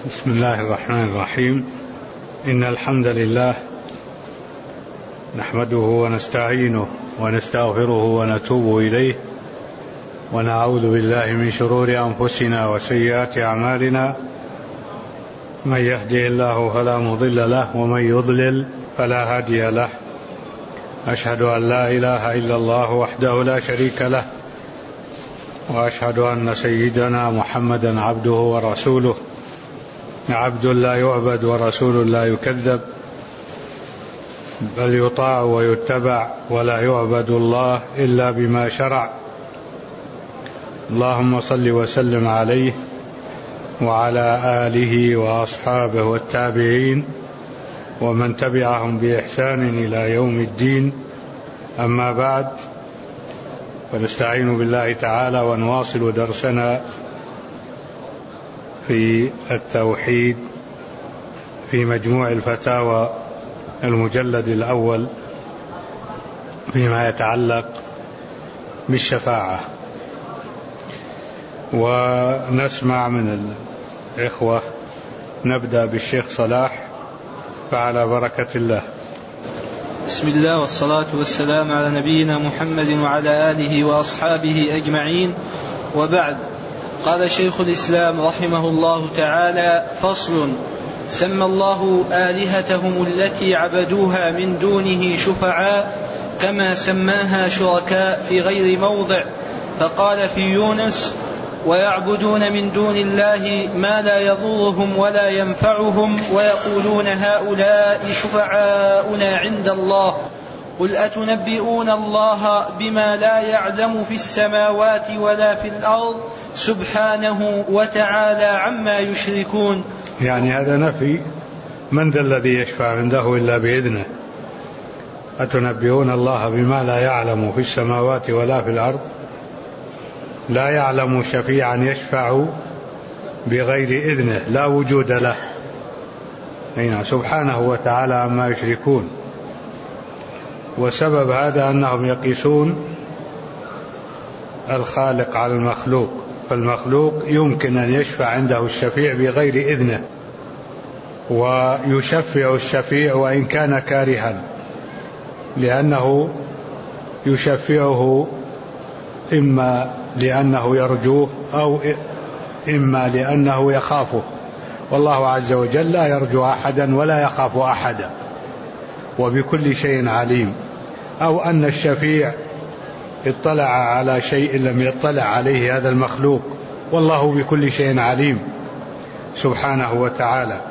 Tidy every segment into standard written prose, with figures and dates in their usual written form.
بسم الله الرحمن الرحيم. إن الحمد لله نحمده ونستعينه ونستغفره ونتوب إليه، ونعوذ بالله من شرور أنفسنا وسيئات أعمالنا. من يهده الله فلا مضل له، ومن يضلل فلا هادي له. أشهد أن لا إله إلا الله وحده لا شريك له، وأشهد أن سيدنا محمدا عبده ورسوله، عبد لا يعبد ورسول لا يكذب، بل يطاع ويتبع، ولا يعبد الله إلا بما شرع. اللهم صل وسلم عليه وعلى آله وأصحابه والتابعين ومن تبعهم بإحسان إلى يوم الدين. أما بعد، فنستعين بالله تعالى ونواصل درسنا في التوحيد في مجموع الفتاوى المجلد الأول فيما يتعلق بالشفاعة. ونسمع من الإخوة. نبدأ بالشيخ صلاح، فعلى بركة الله. بسم الله والصلاة والسلام على نبينا محمد وعلى آله وأصحابه أجمعين، وبعد. قال شيخ الإسلام رحمه الله تعالى: فصل: سمى الله آلهتهم التي عبدوها من دونه شفعاء، كما سماها شركاء في غير موضع، فقال في يونس: ويعبدون من دون الله ما لا يضرهم ولا ينفعهم، ويقولون هؤلاء شفعاؤنا عند الله. قل أتنبئون الله بما لا يعلم في السماوات ولا في الأرض سبحانه وتعالى عما يشركون. يعني هذا نفي. من ذا الذي يشفع عنده إلا بإذنه؟ أتنبئون الله بما لا يعلم في السماوات ولا في الأرض. لا يعلم شفيعا يشفع بغير إذنه، لا وجود له. سبحانه وتعالى عما يشركون. وسبب هذا أنهم يقيسون الخالق على المخلوق، فالمخلوق يمكن أن يشفع عنده الشفيع بغير إذنه، ويشفع الشفيع وإن كان كارها، لأنه يشفعه إما لأنه يرجوه أو إما لأنه يخافه، والله عز وجل لا يرجو أحدا ولا يخاف أحدا، وبكل شيء عليم. أو أن الشفيع اطلع على شيء لم يطلع عليه هذا المخلوق، والله بكل شيء عليم سبحانه وتعالى.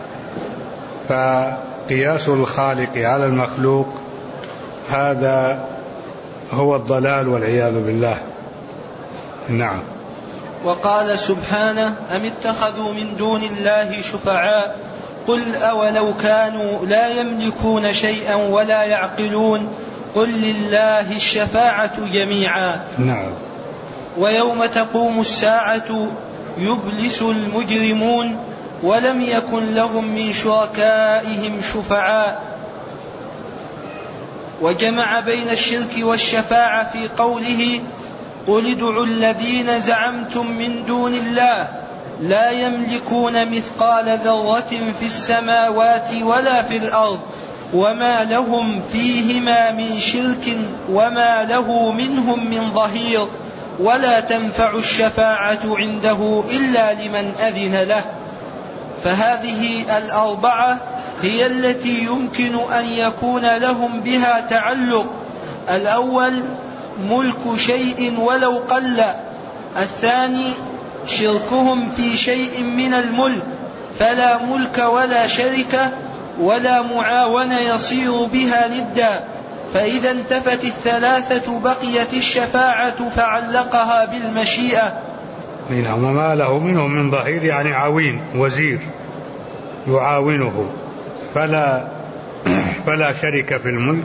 فقياس الخالق على المخلوق هذا هو الضلال والعياذ بالله. نعم. وقال سبحانه: أم اتخذوا من دون الله شفعاء قل أولو كانوا لا يملكون شيئا ولا يعقلون قل لله الشفاعة جميعا. نعم. ويوم تقوم الساعة يبلس المجرمون ولم يكن لهم من شركائهم شفعاء. وجمع بين الشرك والشفاعة في قوله: قل ادعوا الذين زعمتم من دون الله لا يملكون مثقال ذرة في السماوات ولا في الأرض وما لهم فيهما من شرك وما له منهم من ظهير ولا تنفع الشفاعة عنده إلا لمن أذن له. فهذه الأربعة هي التي يمكن أن يكون لهم بها تعلق. الأول: ملك شيء ولو قل. الثاني: شركهم في شيء من الملك، فلا ملك ولا شركة ولا معاون يصير بها ندا، فإذا انتفت الثلاثة بقيت الشفاعة فعلقها بالمشيئة. وما له منهم من ظهير، يعني عوين وزير يعاونه، فلا شرك في الملك،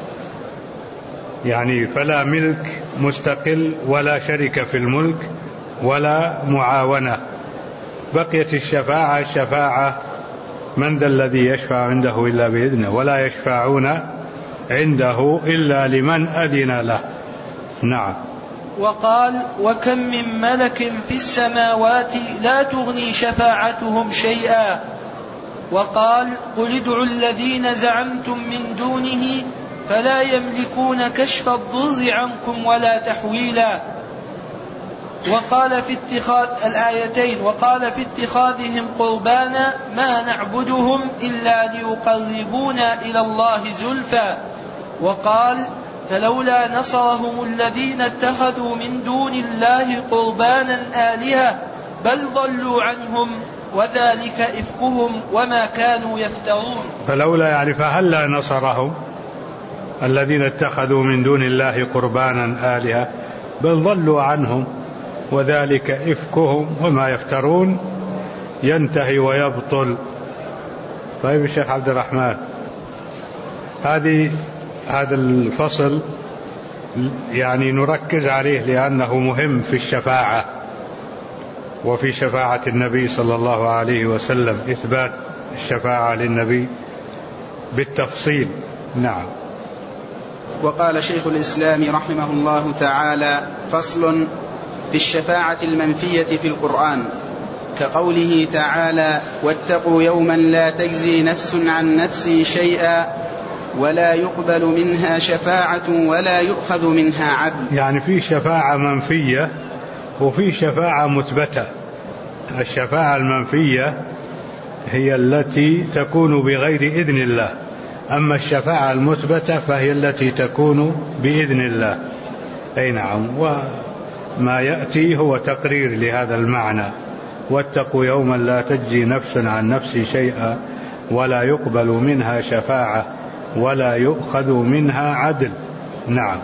يعني فلا ملك مستقل ولا شرك في الملك ولا معاونة. بقيت الشفاعة من ذا الذي يشفع عنده إلا بإذنه ولا يشفعون عنده إلا لمن أذن له. نعم. وقال وكم من ملك في السماوات لا تغني شفاعتهم شيئا. وقال قل ادعوا الذين زعمتم من دونه فلا يملكون كشف الضر عنكم ولا تحويلا. وقال في اتخاذ الآيتين وقال في اتخاذهم قربانا ما نعبدهم إلا ليقربونا إلى الله زلفى. وقال فلولا نصرهم الذين اتخذوا من دون الله قربانا آلهة بل ضلوا عنهم وذلك إفكهم وما كانوا يفترون. فلولا يعني فهلا نصرهم الذين اتخذوا من دون الله قربانا آلهة بل ضلوا عنهم وذلك إفكهم وما يفترون ينتهي ويبطل. طيب الشيخ عبد الرحمن، هذا الفصل يعني نركز عليه لأنه مهم في الشفاعة وفي شفاعة النبي صلى الله عليه وسلم، إثبات الشفاعة للنبي بالتفصيل. نعم. وقال شيخ الإسلام رحمه الله تعالى فصل في الشفاعة المنفية في القرآن كقوله تعالى واتقوا يوما لا تجزي نفس عن نفس شيئا ولا يقبل منها شفاعة ولا يؤخذ منها عدل. يعني في شفاعة منفية وفي شفاعة مثبتة. الشفاعة المنفية هي التي تكون بغير إذن الله، أما الشفاعة المثبتة فهي التي تكون بإذن الله. أي نعم. وما يأتي هو تقرير لهذا المعنى واتقوا يوما لا تجزي نفس عن نفس شيئا ولا يقبل منها شفاعة ولا يؤخذ منها عدل. نعم.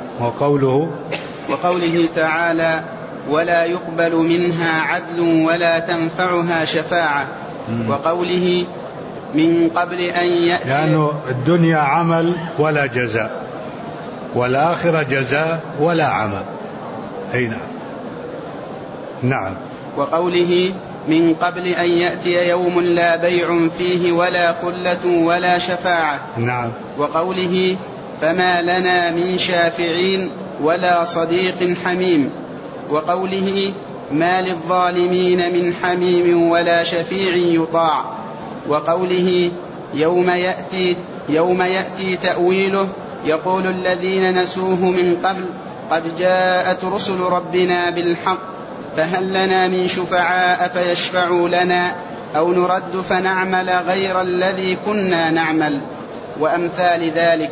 وقوله تعالى ولا يقبل منها عدل ولا تنفعها شفاعة. وقوله من قبل أن يأتي، لأنه الدنيا عمل ولا جزاء والآخرة جزاء ولا عمل. أي نعم. نعم. وقوله من قبل أن يأتي يوم لا بيع فيه ولا خلة ولا شفاعة. نعم. وقوله فما لنا من شافعين ولا صديق حميم. وقوله ما للظالمين من حميم ولا شفيع يطاع. وقوله يوم يأتي تأويله يقول الذين نسوه من قبل قد جاءت رسل ربنا بالحق فهل لنا من شفعاء فيشفعوا لنا أو نرد فنعمل غير الذي كنا نعمل وأمثال ذلك.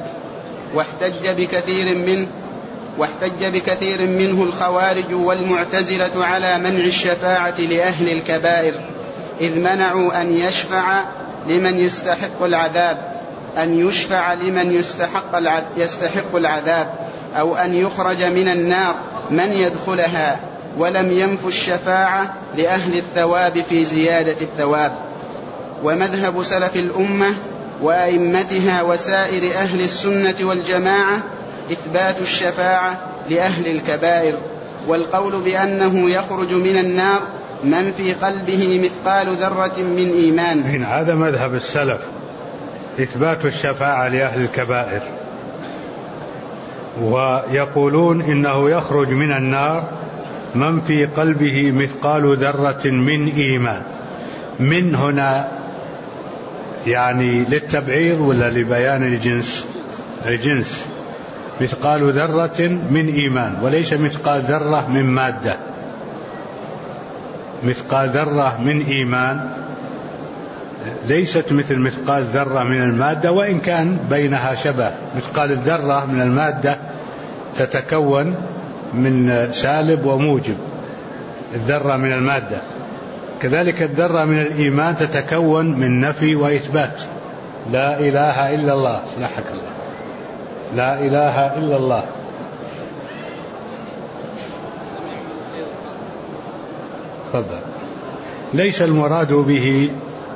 واحتج بكثير منه الخوارج والمعتزلة على منع الشفاعة لأهل الكبائر، إذ منعوا أن يشفع لمن يستحق العذاب أو أن يخرج من النار من يدخلها، ولم ينفوا الشفاعة لأهل الثواب في زيادة الثواب. ومذهب سلف الأمة وأئمتها وسائر أهل السنة والجماعة إثبات الشفاعة لأهل الكبائر، والقول بأنه يخرج من النار من في قلبه مثقال ذرة من إيمان. هذا مذهب السلف، إثبات الشفاعة لأهل الكبائر، ويقولون إنه يخرج من النار من في قلبه مثقال ذرة من إيمان. من هنا يعني للتبعيض ولا لبيان الجنس؟ مثقال ذرة من إيمان وليس مثقال ذرة من مادة. مثقال ذرة من إيمان ليست مثل مثقال ذرة من المادة، وإن كان بينها شبه. مثقال الذرة من المادة تتكون من سالب وموجب، الذرة من المادة. كذلك الذرة من الإيمان تتكون من نفي وإثبات. لا إله إلا الله. سلحك الله. لا إله إلا الله. تفضل. ليس المراد به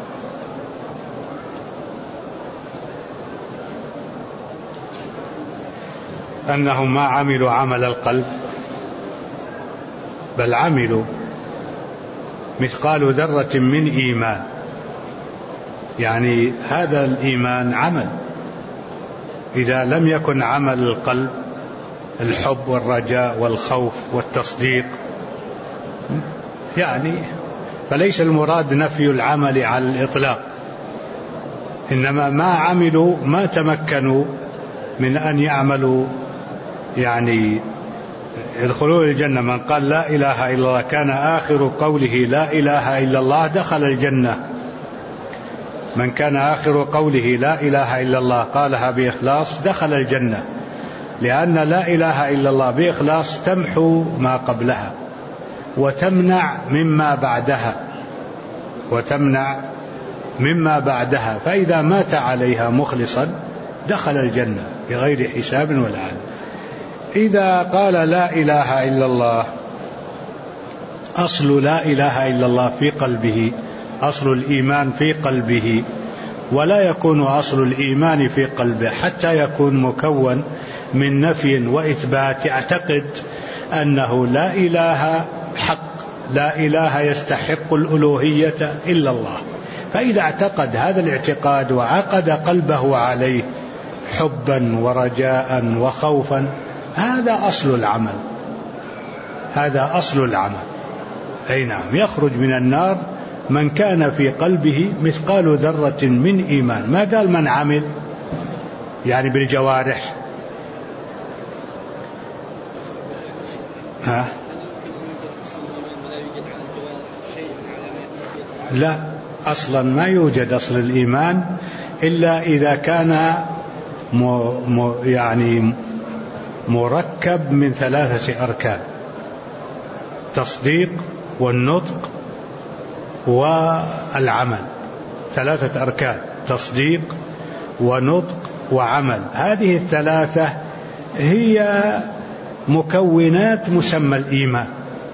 أنهم ما عملوا عمل القلب، بل عملوا مثقال ذرة من إيمان، يعني هذا الإيمان عمل. إذا لم يكن عمل القلب الحب والرجاء والخوف والتصديق. يعني فليس المراد نفي العمل على الإطلاق، إنما ما عملوا ما تمكنوا من أن يعملوا يعني يدخلون الجنة. من قال لا إله إلا الله كان آخر قوله لا إله إلا الله دخل الجنة. من كان آخر قوله لا إله إلا الله قالها بإخلاص دخل الجنة، لأن لا إله إلا الله بإخلاص تمحو ما قبلها وتمنع مما بعدها، فإذا مات عليها مخلصا دخل الجنة بغير حساب ولا عذاب. إذا قال لا إله إلا الله، أصل لا إله إلا الله في قلبه، أصل الإيمان في قلبه، ولا يكون أصل الإيمان في قلبه حتى يكون مكون من نفي وإثبات. يعتقد أنه لا إله حق، لا إله يستحق الألوهية إلا الله. فإذا اعتقد هذا الاعتقاد وعقد قلبه عليه حبا ورجاء وخوفا، هذا أصل العمل. أي نعم، يخرج من النار من كان في قلبه مثقال ذرة من إيمان. ما قال من عمل يعني بالجوارح. لا، أصلا ما يوجد أصل الإيمان إلا إذا كان يعني مركب من 3 أركان: تصديق والنطق والعمل. 3 أركان: تصديق ونطق وعمل. هذه ال3 هي مكونات مسمى الإيمان.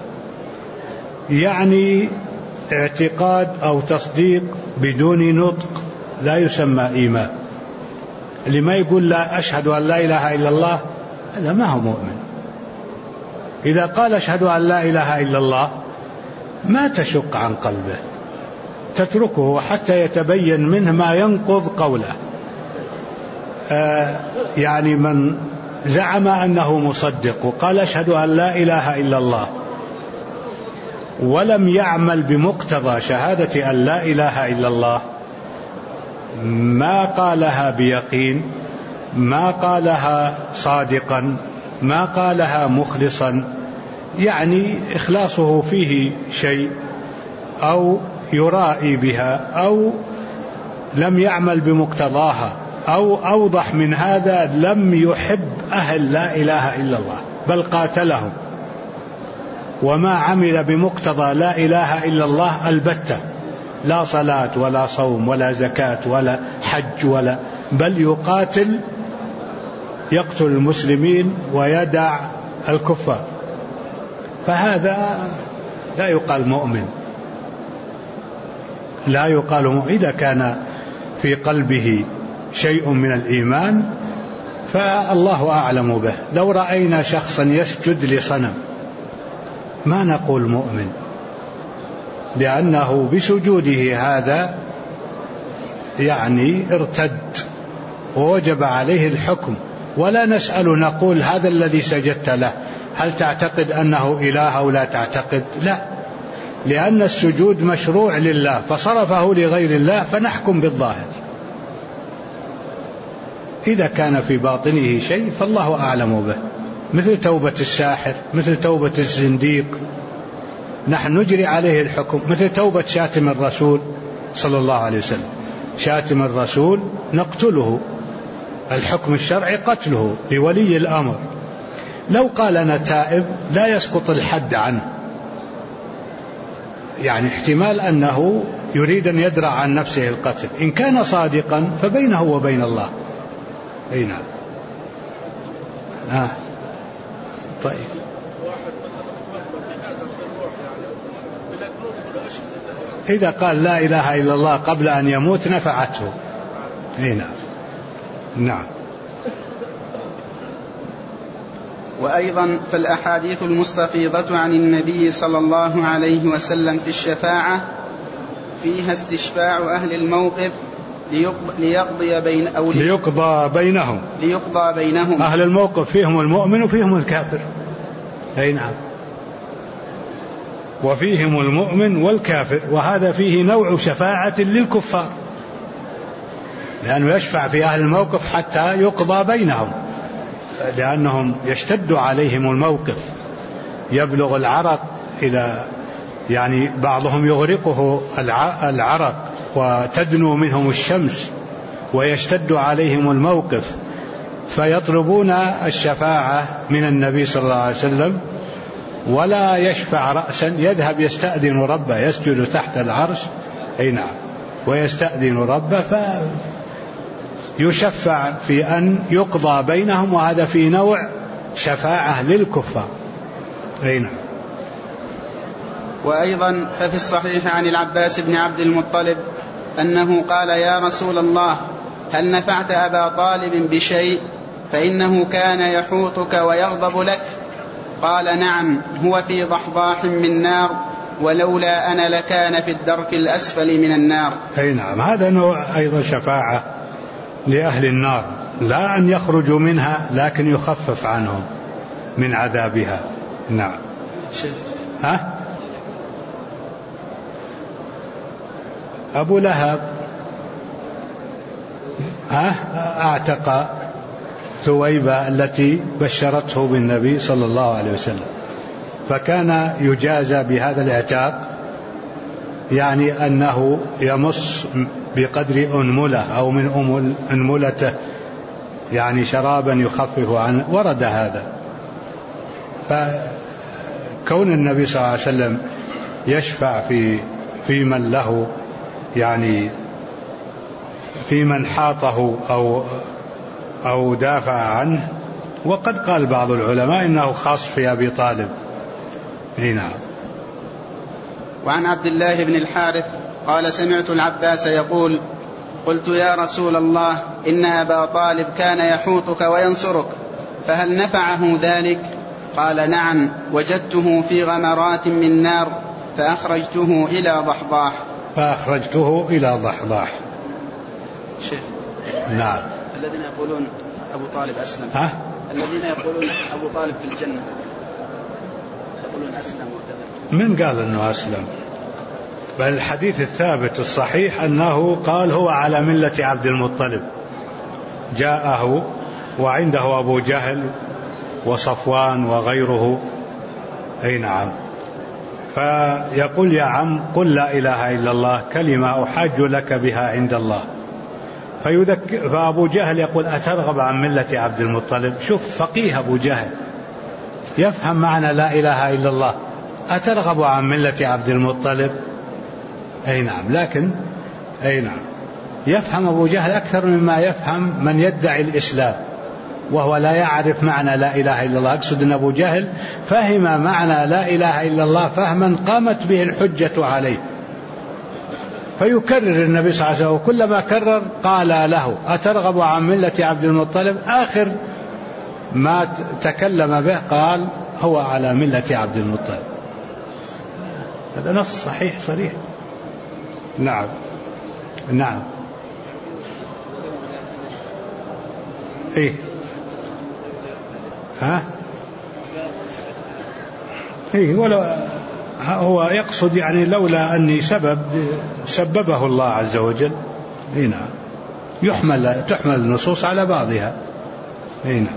يعني اعتقاد أو تصديق بدون نطق لا يسمى إيمان. اللي ما يقول لا أشهد أن لا إله إلا الله هذا ما هو مؤمن. إذا قال أشهد أن لا إله إلا الله ما تشق عن قلبه، تتركه حتى يتبين منه ما ينقض قوله. يعني من زعم أنه مصدق وقال أشهد أن لا إله إلا الله ولم يعمل بمقتضى شهادة أن لا إله إلا الله، ما قالها بيقين، ما قالها صادقا، ما قالها مخلصا، يعني إخلاصه فيه شيء، أو يرائي بها، أو لم يعمل بمقتضاها، أو أوضح من هذا لم يحب أهل لا إله إلا الله بل قاتلهم، وما عمل بمقتضى لا إله إلا الله البتة، لا صلاة ولا صوم ولا زكاة ولا حج بل يقتل المسلمين ويدع الكفار، فهذا لا يقال مؤمن. إذا كان في قلبه شيء من الإيمان فالله أعلم به. لو رأينا شخصا يسجد لصنم ما نقول مؤمن، لأنه بسجوده هذا يعني ارتد ووجب عليه الحكم، ولا نسأل نقول هذا الذي سجدت له هل تعتقد أنه إله أو لا تعتقد؟ لا، لأن السجود مشروع لله فصرفه لغير الله فنحكم بالظاهر. إذا كان في باطنه شيء فالله أعلم به، مثل توبة الساحر، مثل توبة الزنديق، نحن نجري عليه الحكم. مثل توبة شاتم الرسول صلى الله عليه وسلم، شاتم الرسول نقتله، الحكم الشرعي قتله لولي الأمر. لو قال أنا تائب لا يسقط الحد عنه، يعني احتمال أنه يريد أن يدرع عن نفسه القتل. إن كان صادقا فبينه وبين الله. أي نعم. طيب. إذا قال لا إله إلا الله قبل أن يموت نفعته. أي نعم. نعم. وأيضا فالأحاديث المستفيضة عن النبي صلى الله عليه وسلم في الشفاعة فيها استشفاع أهل الموقف ليقضى بينهم. أهل الموقف فيهم المؤمن وفيهم الكافر. أي نعم، وفيهم المؤمن والكافر، وهذا فيه نوع شفاعة للكفار، لأنه يشفع في أهل الموقف حتى يقضى بينهم، لأنهم يشتد عليهم الموقف، يبلغ العرق إلى يعني بعضهم يغرقه العرق وتدنو منهم الشمس ويشتد عليهم الموقف، فيطلبون الشفاعة من النبي صلى الله عليه وسلم، ولا يشفع رأسا، يذهب يستأذن ربه، يسجد تحت العرش، أي نعم، ويستأذن ربه فيشفع في أن يقضى بينهم، وهذا في نوع شفاعة للكفار. أي نعم. وأيضا ففي الصحيح عن العباس بن عبد المطلب أنه قال: يا رسول الله، هل نفعت أبا طالب بشيء؟ فإنه كان يحوطك ويغضب لك. قال: نعم، هو في ضحضاح من نار، ولولا أنا لكان في الدرك الأسفل من النار. أي نعم، هذا نوع أيضا شفاعة لأهل النار، لا أن يخرجوا منها لكن يخفف عنهم من عذابها. نعم. أبو لهب أعتق ثويبة التي بشرته بالنبي صلى الله عليه وسلم، فكان يجازى بهذا الاعتاق، يعني أنه يمص بقدر أنملة أو من أنملته، يعني شرابا يخفف عنه، ورد هذا. فكون النبي صلى الله عليه وسلم يشفع في من له، يعني في من حاطه أو دافع عنه، وقد قال بعض العلماء إنه خاص في أبي طالب. نعم. وعن عبد الله بن الحارث قال: سمعت العباس يقول: قلت يا رسول الله، إن أبا طالب كان يحوطك وينصرك، فهل نفعه ذلك؟ قال: نعم، وجدته في غمرات من نار فأخرجته إلى ضحضاح. شيخ. نعم. الذين يقولون أبو طالب أسلم، الذين يقولون أبو طالب في الجنة يقولون أسلم وكذا، من قال أنه أسلم؟ بل الحديث الثابت الصحيح أنه قال هو على ملة عبد المطلب، جاءه وعنده أبو جهل وصفوان وغيره. أي نعم. فيقول: يا عم، قل لا إله إلا الله، كلمة أحاج لك بها عند الله. فأبو جهل يقول: أترغب عن ملة عبد المطلب؟ شوف فقيه أبو جهل يفهم معنى لا إله إلا الله، أترغب عن ملة عبد المطلب؟ أي نعم. لكن أي نعم، يفهم أبو جهل أكثر مما يفهم من يدعي الإسلام وهو لا يعرف معنى لا إله إلا الله. أقصد أن أبو جهل فهم معنى لا إله إلا الله فهما قامت به الحجة عليه، فيكرر النبي صلى الله عليه وسلم، وكلما كرر قال له: أترغب عن ملة عبد المطلب؟ آخر ما تكلم به قال: هو على ملة عبد المطلب. هذا نص صحيح صريح. نعم. نعم. إيه؟ إيه، ولو هو يقصد يعني لولا أني سببه الله عز وجل. هنا تحمل النصوص على بعضها. هنا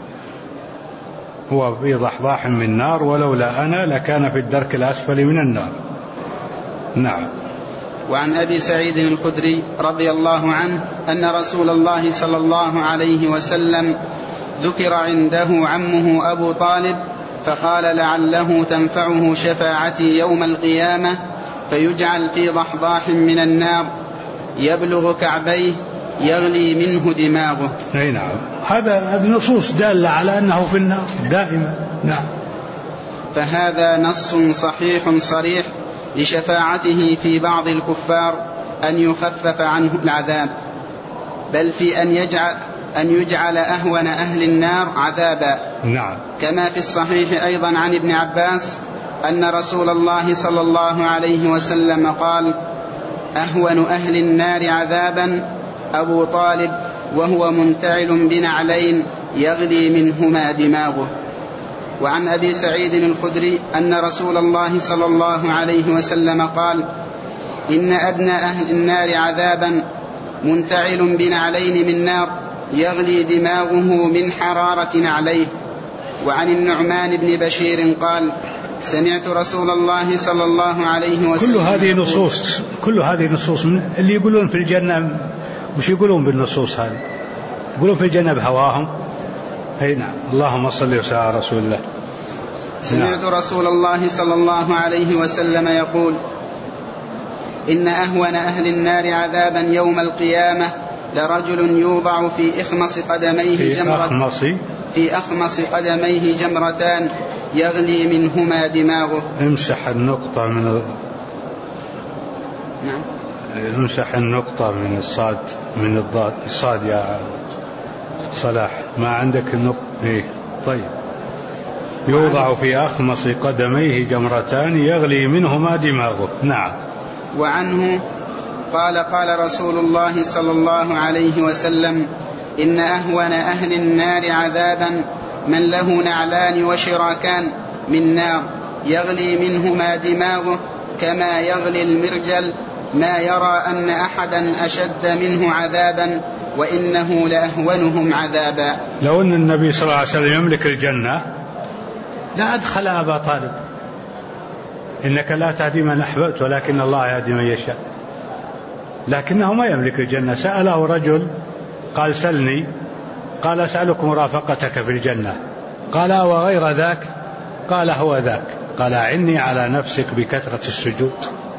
هو في ضحضاح من نار، ولولا أنا لكان في الدرك الأسفل من النار. نعم. وعن أبي سعيد الخدري رضي الله عنه أن رسول الله صلى الله عليه وسلم ذكر عنده عمه أبو طالب، فقال: لعله تنفعه شفاعتي يوم القيامة، فيجعل في ضحضاح من النار يبلغ كعبيه يغلي منه دماغه. أي نعم. هذا النصوص دالة على أنه في النار دائما. نعم. فهذا نص صحيح صريح لشفاعته في بعض الكفار أن يخفف عنه العذاب، بل في أن يجعل أهون أهل النار عذابا. نعم. كما في الصحيح أيضا عن ابن عباس أن رسول الله صلى الله عليه وسلم قال: أهون أهل النار عذابا أبو طالب وهو منتعل بنعلين يغلي منهما دماغه. وعن أبي سعيد الخدري أن رسول الله صلى الله عليه وسلم قال: إن أدنى أهل النار عذابا منتعل بنعلين من نار يغلي دماغه من حرارة نعليه. وعن النعمان بن بشير قال: سمعت رسول الله صلى الله عليه وسلم. كل هذه نصوص اللي يقولون في الجنة مش يقولون بالنصوص هذه، يقولون في الجنة بهواهم. أي نعم. اللهم صل وسلم على رسول الله. سمعت رسول الله صلى الله عليه وسلم يقول: إن أهون أهل النار عذابا يوم القيامة لرجل يوضع في أخمص قدميه جمرتان يغلي منهما دماغه. امسح النقطة امسح النقطة من الصاد، من الضاد، الصاد يا صلاح، ما عندك النقطة. إيه؟ طيب. يوضع في أخمص قدميه جمرتان يغلي منهما دماغه. نعم. وعنه قال رسول الله صلى الله عليه وسلم: إن أهون أهل النار عذابا من له نعلان وشراكان من نار يغلي منهما دماغه كما يغلي المرجل، ما يرى أن أحدا أشد منه عذابا وإنه لأهونهم عذابا. لو أن النبي صلى الله عليه وسلم يملك الجنة لا أدخل أبا طالب. إنك لا تهدي من أحببت ولكن الله يهدي من يشاء. لكنه ما يملك الجنة. سأله رجل قال: سلني. قال: أسألك مرافقتك في الجنة. قال: وغير ذاك؟ قال: هو ذاك. قال: أعني على نفسك بكثرة السجود.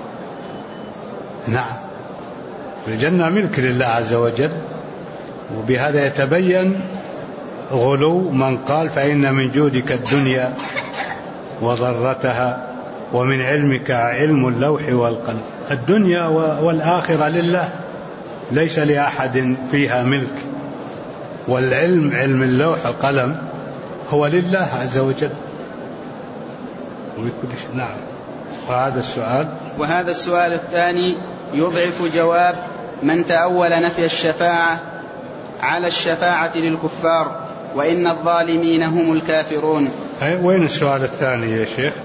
نعم. الجنة ملك لله عز وجل. وبهذا يتبين غلو من قال: فإن من جودك الدنيا وضرتها ومن علمك علم اللوح والقلم. الدنيا والآخرة لله، ليس لأحد فيها ملك. والعلم، علم اللوح والقلم، هو لله عز وجل. نعم. وهذا السؤال الثاني يضعف جواب من تأول نفي الشفاعة على الشفاعة للكفار وإن الظالمين هم الكافرون. وين السؤال الثاني يا شيخ؟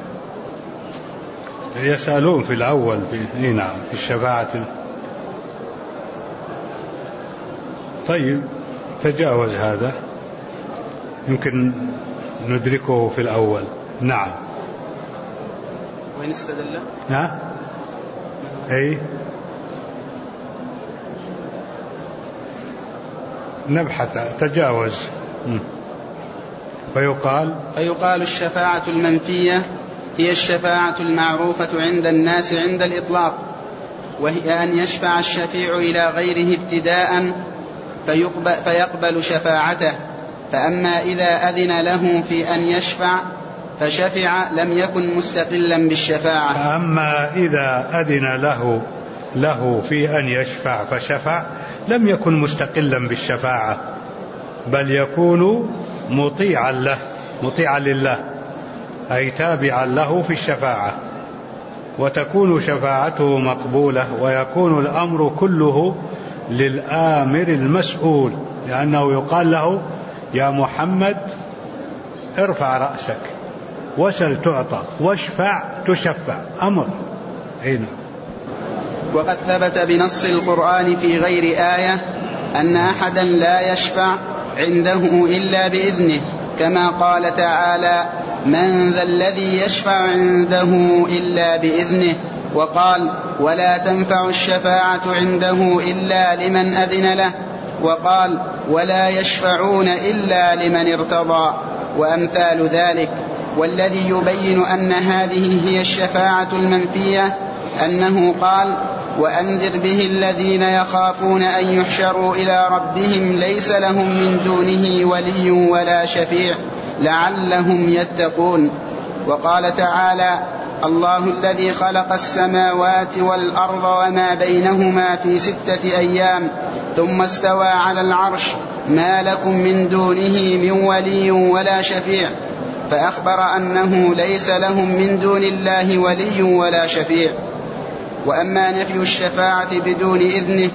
يسألون في الأول نعم في الشفاعة. طيب تجاوز هذا، يمكن ندركه في الأول. نعم. وين استدل؟ ها؟ أي نبحث. تجاوز. فيقال الشفاعة المنفية هي الشفاعة المعروفة عند الناس عند الإطلاق، وهي أن يشفع الشفيع إلى غيره ابتداء فيقبل شفاعته. فأما إذا أذن له في أن يشفع فشفع لم يكن مستقلا بالشفاعة. أما إذا أذن له في أن يشفع فشفع لم يكن مستقلا بالشفاعة، بل يكون مطيعا لله، أي تابعا له في الشفاعة، وتكون شفاعته مقبولة، ويكون الأمر كله للآمر المسؤول، لأنه يقال له: يا محمد ارفع رأسك وسل تعطى واشفع تشفع. أمر. هنا. وقد ثبت بنص القرآن في غير آية أن أحدا لا يشفع عنده إلا بإذنه، كما قال تعالى: من ذا الذي يشفع عنده إلا بإذنه. وقال: ولا تنفع الشفاعة عنده إلا لمن أذن له. وقال: ولا يشفعون إلا لمن ارتضى، وأمثال ذلك. والذي يبين أن هذه هي الشفاعة المنفية أنه قال: وأنذر به الذين يخافون أن يحشروا إلى ربهم ليس لهم من دونه ولي ولا شفيع لعلهم يتقون. وقال تعالى: الله الذي خلق السماوات والأرض وما بينهما في 6 أيام ثم استوى على العرش ما لكم من دونه من ولي ولا شفيع، فأخبر أنه ليس لهم من دون الله ولي ولا شفيع. وأما نفي الشفاعة بدون إذنه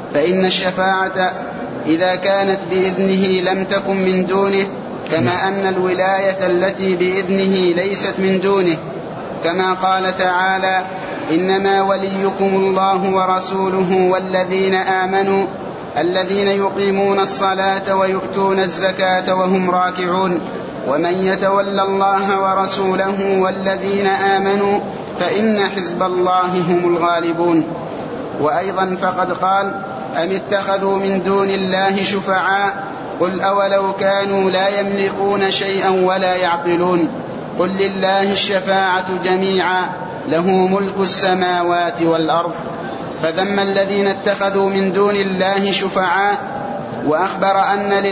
فإن الشفاعة إذا كانت بإذنه لم تكن من دونه، كما أن الولاية التي بإذنه ليست من دونه، كما قال تعالى: إنما وليكم الله ورسوله والذين آمنوا الذين يقيمون الصلاة ويؤتون الزكاة وهم راكعون، ومن يتول الله ورسوله والذين آمنوا فإن حزب الله هم الغالبون. وأيضا فقد قال: أم اتخذوا من دون الله شفعاء قل أولو كانوا لا يملكون شيئا ولا يعقلون قل لله الشفاعة جميعا له ملك السماوات والأرض. فذم الذين اتخذوا من دون الله شفعاء وأخبر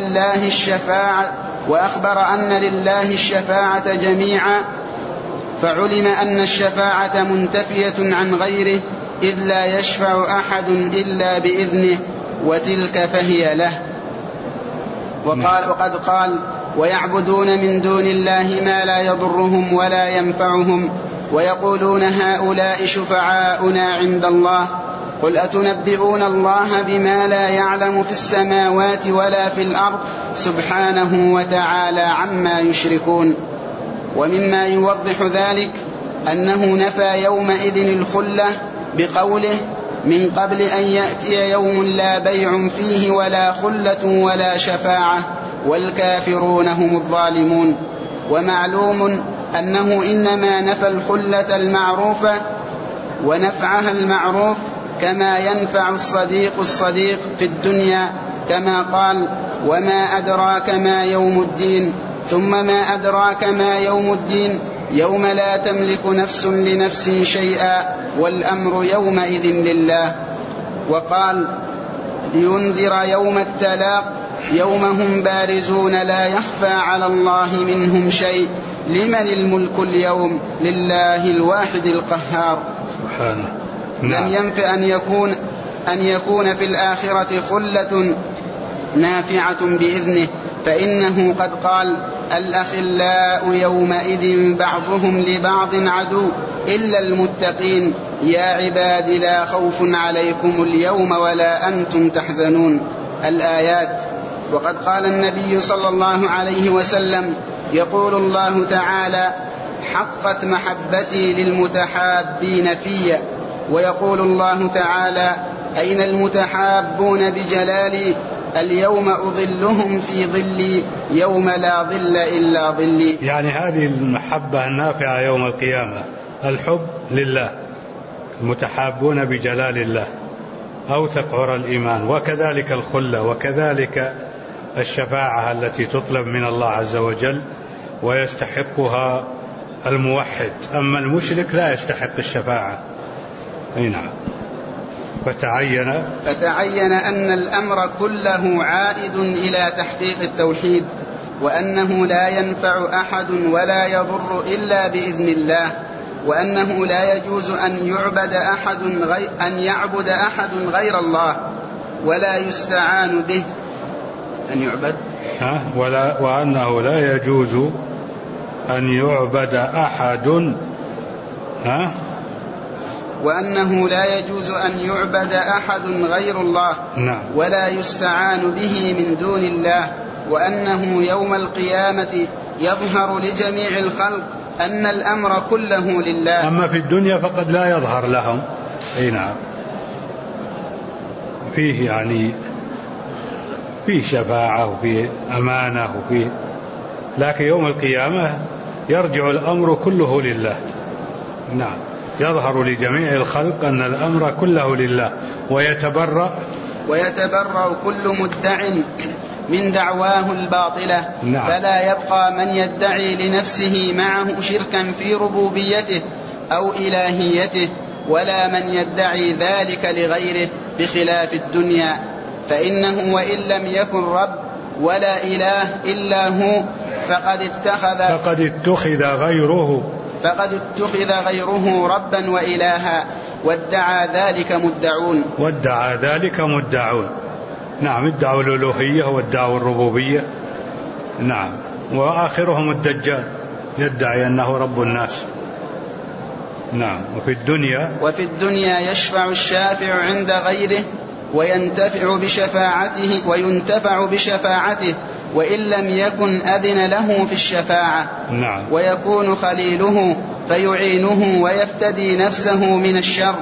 أن لله الشفاعة جميعا، فعلم أن الشفاعة منتفية عن غيره، إذ لا يشفع أحد إلا بإذنه، وتلك فهي له. وقد قال: ويعبدون من دون الله ما لا يضرهم ولا ينفعهم ويقولون هؤلاء شفعاؤنا عند الله قل أتنبئون الله بما لا يعلم في السماوات ولا في الأرض سبحانه وتعالى عما يشركون. ومما يوضح ذلك أنه نفى يومئذ الخلة بقوله: من قبل أن يأتي يوم لا بيع فيه ولا خلة ولا شفاعة والكافرون هم الظالمون. ومعلوم أنه إنما نفى الخلة المعروفة ونفعها المعروف، كما ينفع الصديق في الدنيا، كما قال: وما أدراك ما يوم الدين، ثم ما أدراك ما يوم الدين، يوم لا تملك نفس لنفس شيئا والأمر يومئذ لله. وقال: لينذر يوم التلاق يوم هم بارزون لا يخفى على الله منهم شيء لمن الملك اليوم لله الواحد القهار. سبحانه. لم ينف أن يكون في الآخرة خلة نافعة بإذنه، فإنه قد قال: الأخلاء يومئذ بعضهم لبعض عدو إلا المتقين يا عباد لا خوف عليكم اليوم ولا أنتم تحزنون. الآيات. وقد قال النبي صلى الله عليه وسلم: يقول الله تعالى: حقت محبتي للمتحابين في. ويقول الله تعالى: أين المتحابون بجلالي اليوم أظلهم في ظلي يوم لا ظل إلا ظلي. يعني هذه المحبة النافعة يوم القيامة، الحب لله، المتحابون بجلال الله، أوثق عرى الإيمان، وكذلك الخلة، وكذلك الشفاعة التي تطلب من الله عز وجل ويستحقها الموحد، أما المشرك لا يستحق الشفاعة. نعم. فتعين أن الأمر كله عائد إلى تحقيق التوحيد، وأنه لا ينفع أحد ولا يضر إلا بإذن الله، وأنه لا يجوز أن يعبد أحد غير الله ولا يستعان به أن يعبد، وأنه لا يجوز أن يعبد أحد وأنه لا يجوز أن يعبد أحد غير الله ولا يستعان به من دون الله، وأنه يوم القيامة يظهر لجميع الخلق أن الأمر كله لله. أما في الدنيا فقد لا يظهر لهم. نعم. فيه يعني فيه شفاعة وفيه أمانة وفيه، لكن يوم القيامة يرجع الأمر كله لله. نعم. يظهر لجميع الخلق أن الأمر كله لله، ويتبرأ كل مدع من دعواه الباطلة. نعم. فلا يبقى من يدعي لنفسه معه شركا في ربوبيته أو إلهيته، ولا من يدعي ذلك لغيره بخلاف الدنيا، فإنه وإن لم يكن رب ولا إله إلا هو فقد اتخذ غيره ربا وإلها، وادعى ذلك مدعون. نعم. ادعوا الألوهية وادعوا الربوبية. نعم. وآخرهم الدجال يدعي أنه رب الناس. نعم. وفي الدنيا يشفع الشافع عند غيره وينتفع بشفاعته وإن لم يكن أذن له في الشفاعة. نعم. ويكون خليله فيعينه ويفتدي نفسه من الشر.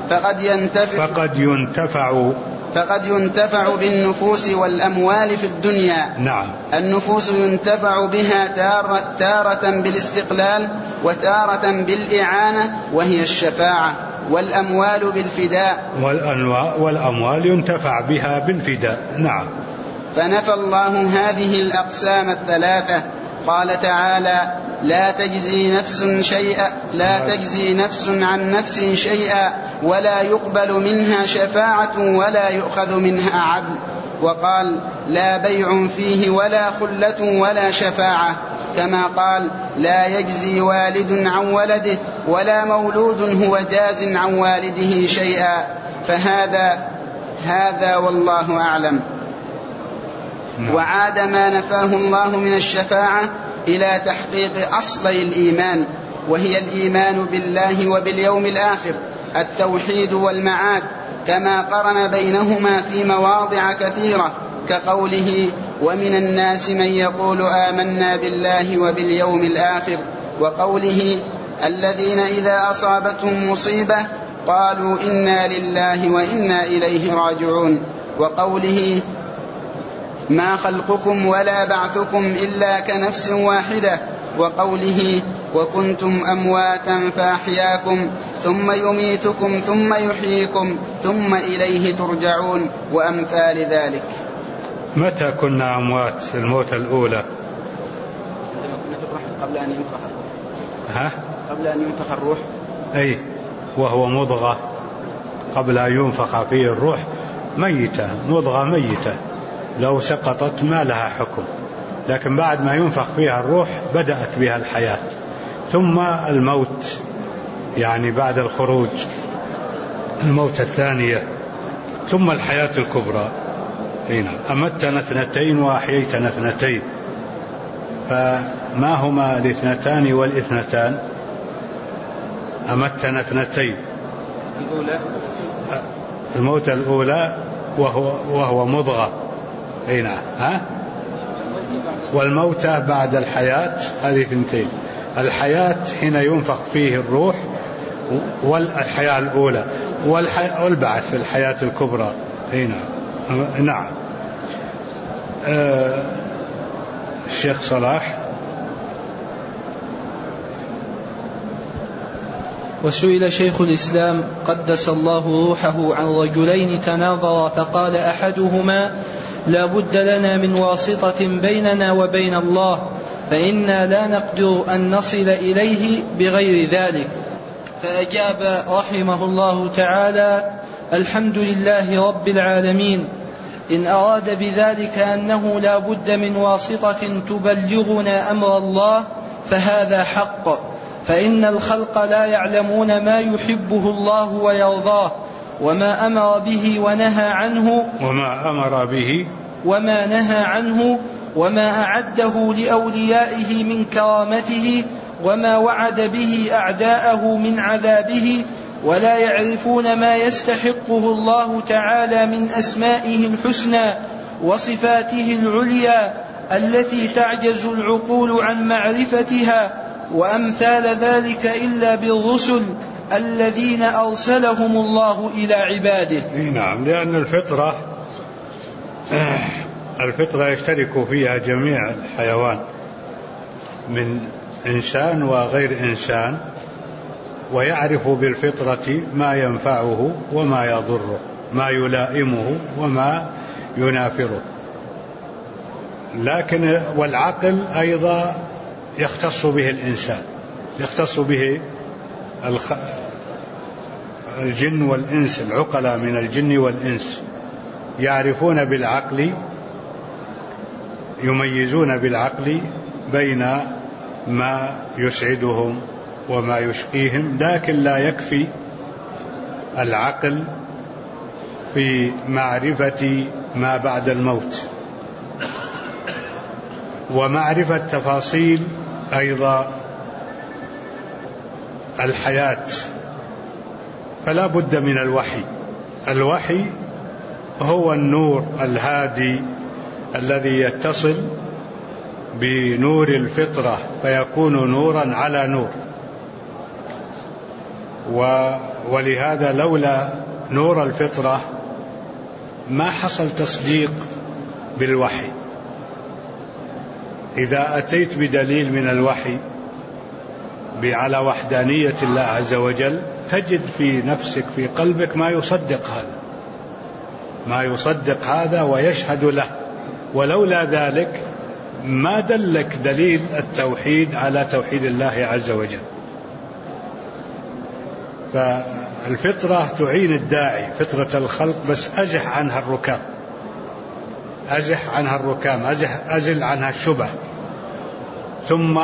فقد ينتفع بالنفوس والأموال في الدنيا. نعم. النفوس ينتفع بها تارة بالاستقلال وتارة بالإعانة وهي الشفاعة، والأموال بالفداء. والأموال ينتفع بها بالفداء. نعم. فنفى الله هذه الأقسام الثلاثة. قال تعالى: لا تجزي نفس عن نفس شيئا ولا يقبل منها شفاعة ولا يؤخذ منها عدل. وقال: لا بيع فيه ولا خلة ولا شفاعة. كما قال: لا يجزي والد عن ولده ولا مولود هو جاز عن والده شيئا. فهذا والله أعلم. وعاد ما نفاه الله من الشفاعة إلى تحقيق أصلي الإيمان، وهي الإيمان بالله وباليوم الآخر، التوحيد والمعاد، كما قرن بينهما في مواضع كثيرة، كقوله: ومن الناس من يقول آمنا بالله وباليوم الآخر، وقوله: الذين إذا أصابتهم مصيبة قالوا إنا لله وإنا إليه راجعون، وقوله: ما خلقكم ولا بعثكم إلا كنفس واحدة، وقوله: وكنتم أمواتا فأحياكم ثم يميتكم ثم يحييكم ثم إليه ترجعون، وأمثال ذلك. متى كنا أموات؟ الموت الأولى قبل أن ينفخ الروح. قبل أن ينفخ الروح. أي، وهو مضغة قبل أن ينفخ فيه الروح ميتة، مضغة ميتة لو سقطت ما لها حكم، لكن بعد ما ينفخ فيها الروح بدأت بها الحياة. ثم الموت، يعني بعد الخروج الموت الثانية، ثم الحياة الكبرى. هنا أمتنا اثنتين وأحييتنا اثنتين، فما هما الاثنتان والاثنتان؟ أمتنا اثنتين، الموت الأولى وهو مضغة. هنا والموتى بعد الحياة، هذه اثنتين. الحياة حين ينفخ فيه الروح، والحياة الأولى، والبعث في الحياة الكبرى. هنا نعم. الشيخ صلاح. وسئل شيخ الإسلام قدس الله روحه عن رجلين تناظرا فقال أحدهما: لا بد لنا من واسطة بيننا وبين الله، فإنا لا نقدر أن نصل إليه بغير ذلك. فأجاب رحمه الله تعالى: الحمد لله رب العالمين، إن أراد بذلك أنه لا بد من واسطة تبلغنا أمر الله فهذا حق، فإن الخلق لا يعلمون ما يحبه الله ويرضاه، وما أمر به ونهى عنه، وما نهى عنه، وما أعده لأوليائه من كرامته، وما وعد به أعداءه من عذابه، ولا يعرفون ما يستحقه الله تعالى من أسمائه الحسنى وصفاته العليا التي تعجز العقول عن معرفتها، وأمثال ذلك إلا بالرسل الذين أرسلهم الله إلى عباده. نعم، لأن الفطرة يشترك فيها جميع الحيوان من إنسان وغير إنسان، ويعرف بالفطرة ما ينفعه وما يضره، ما يلائمه وما ينافره. لكن والعقل أيضا يختص به الإنسان، يختص به الجن والإنس، العقلاء من الجن والإنس يعرفون بالعقل، يميزون بالعقل بين ما يسعدهم وما يشقيهم، لكن لا يكفي العقل في معرفة ما بعد الموت ومعرفة تفاصيل أيضا الحياة. فلا بد من الوحي هو النور الهادي الذي يتصل بنور الفطرة فيكون نورا على نور. ولهذا لولا نور الفطرة ما حصل تصديق بالوحي. إذا أتيت بدليل من الوحي على وحدانية الله عز وجل تجد في نفسك في قلبك ما يصدق هذا ويشهد له، ولولا ذلك ما دلك دليل التوحيد على توحيد الله عز وجل. فالفطرة تعين الداعي، فطرة الخلق، بس أزح عنها الركام، أزل عنها الشبه، ثم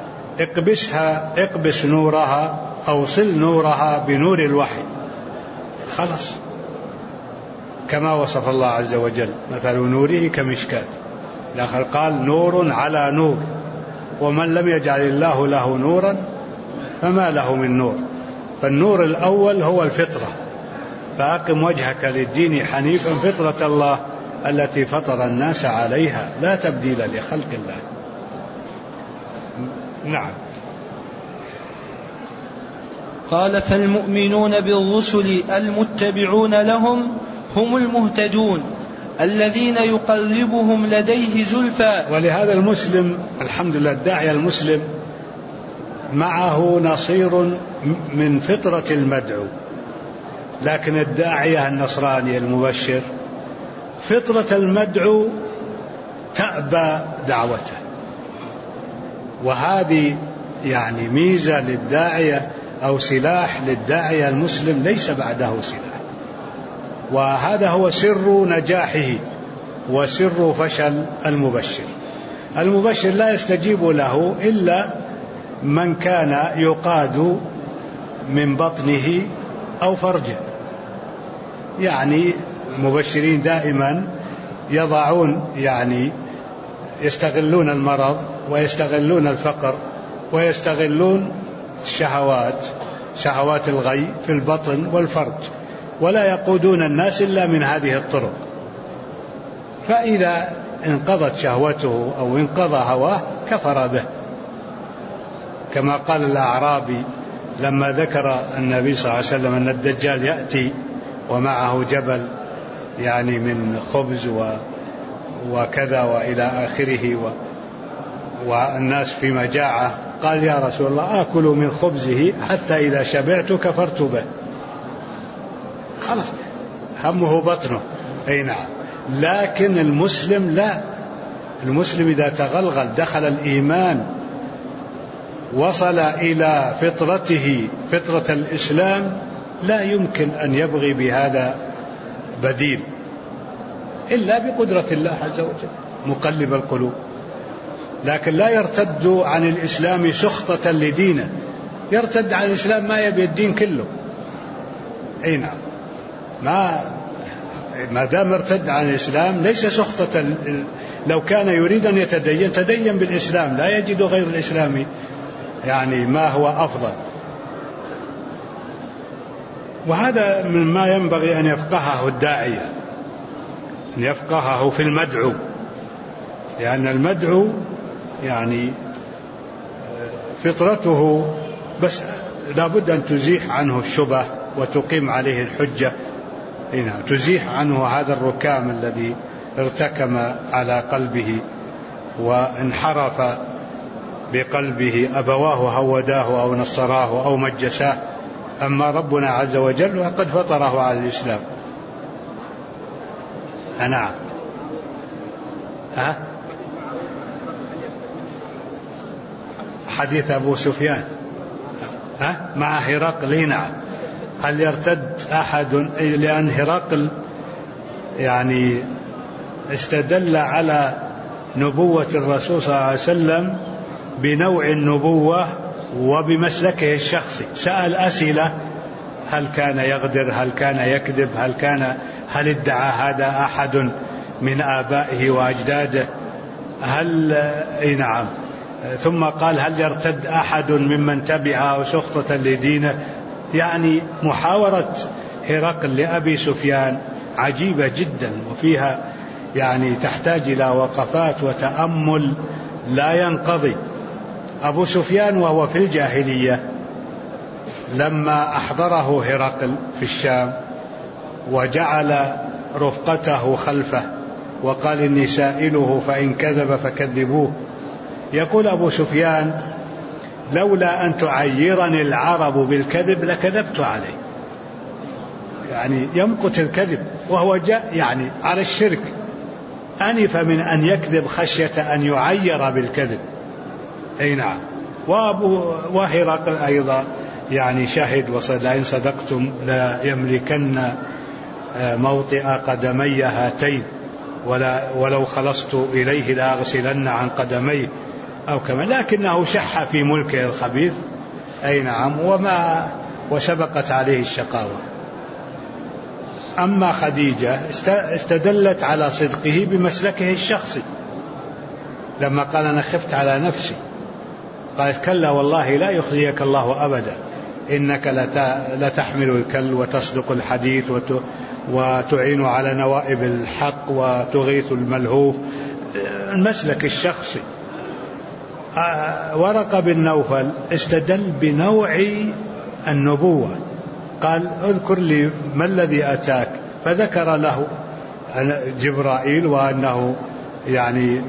اقبس نورها، أوصل نورها بنور الوحي، خلص. كما وصف الله عز وجل مثل نوره كمشكاة، الآخر قال نور على نور، ومن لم يجعل الله له نورا فما له من نور. فالنور الأول هو الفطرة، فأقم وجهك للدين حنيفا فطرة الله التي فطر الناس عليها لا تبديل لخلق الله. نعم. قال فالمؤمنون بالرسل المتبعون لهم هم المهتدون الذين يقربهم لديه زلفى. ولهذا المسلم الحمد لله الداعية المسلم معه نصير من فطرة المدعو، لكن الداعية النصراني المبشر فطرة المدعو تأبى دعوته، وهذه يعني ميزة للداعية أو سلاح للداعية المسلم ليس بعده سلاح. وهذا هو سر نجاحه وسر فشل المبشر. المبشر لا يستجيب له إلا من كان يقاد من بطنه أو فرجه. يعني المبشرين دائما يضعون يستغلون المرض ويستغلون الفقر ويستغلون شهوات الغي في البطن والفرج، ولا يقودون الناس إلا من هذه الطرق. فإذا انقضت شهوته أو انقضى هواه كفر به، كما قال الأعرابي لما ذكر النبي صلى الله عليه وسلم أن الدجال يأتي ومعه جبل من خبز وكذا وإلى آخره والناس في مجاعة، قال يا رسول الله آكل من خبزه حتى إذا شبعت كفرت به. خلاص همه بطنه. أي نعم. لكن المسلم لا، المسلم إذا تغلغل دخل الإيمان وصل إلى فطرته فطرة الإسلام لا يمكن أن يبغي بهذا بديل إلا بقدرة الله عز وجل مقلب القلوب. لكن لا يرتد عن الإسلام سخطة لدينه، يرتد عن الإسلام ما يبي الدين كله. أي نعم. ما دام ارتد عن الإسلام ليس سخطة. لو كان يريد أن تدين بالإسلام لا يجد غير الإسلام ما هو أفضل. وهذا مما ينبغي أن يفقهه الداعية، أن يفقهه في المدعو، لأن المدعو فطرته بس لابد أن تزيح عنه الشبه وتقيم عليه الحجة. تزيح عنه هذا الركام الذي ارتكم على قلبه وانحرف بقلبه، أبواه هوداه أو نصراه أو مجساه، أما ربنا عز وجل وقد فطره على الإسلام. نعم. حديث أبو سفيان مع هرقل. نعم. هل يرتد أحد؟ لأن هرقل استدل على نبوة الرسول صلى الله عليه وسلم بنوع النبوة وبمسلكه الشخصي، سأل أسئلة: هل كان يغدر؟ هل كان يكذب؟ هل ادعى هذا أحد من آبائه وأجداده؟ نعم. ثم قال: هل يرتد أحد ممن تبعه سخطة لدينه؟ محاورة هرقل لأبي سفيان عجيبة جدا، وفيها يعني تحتاج إلى وقفات وتأمل لا ينقضي. أبو سفيان وهو في الجاهلية لما أحضره هرقل في الشام وجعل رفقته خلفه وقال إني سائله فإن كذب فكذبوه، يقول أبو سفيان لولا أن تعيرني العرب بالكذب لكذبت عليه. يعني يمقت الكذب وهو جاء يعني على الشرك، أنف من أن يكذب خشية أن يعير بالكذب. أي نعم. وهرقل أيضا يعني شهد وصد لئن صدقتم لا يملكن موطئ قدمي هاتين ولو خلصت إليه لأغسلن عن قدميه أو كما، لكنه شح في ملكه الخبيث. أي نعم. وسبقت عليه الشقاوة. أما خديجة استدلت على صدقه بمسلكه الشخصي لما قال أنا خفت على نفسي، قالت كلا والله لا يخزيك الله أبدا إنك لتحمل الكل وتصدق الحديث وتعين على نوائب الحق وتغيث الملهوف. المسلك الشخصي. ورقة بن نوفل استدل بنوع النبوة، قال اذكر لي ما الذي أتاك، فذكر له جبرائيل وأنه يعني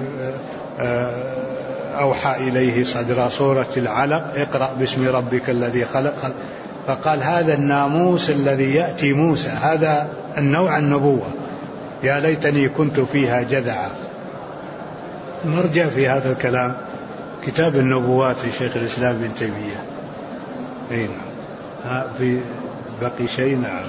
أوحى إليه صدر سورة العلق اقرأ باسم ربك الذي خلق، فقال هذا الناموس الذي يأتي موسى، هذا النوع النبوة. يا ليتني كنت فيها جذعا. نرجع في هذا الكلام كتاب النبوات لشيخ الإسلام ابن تيمية. أي نعم. في بقي شيء. نعم.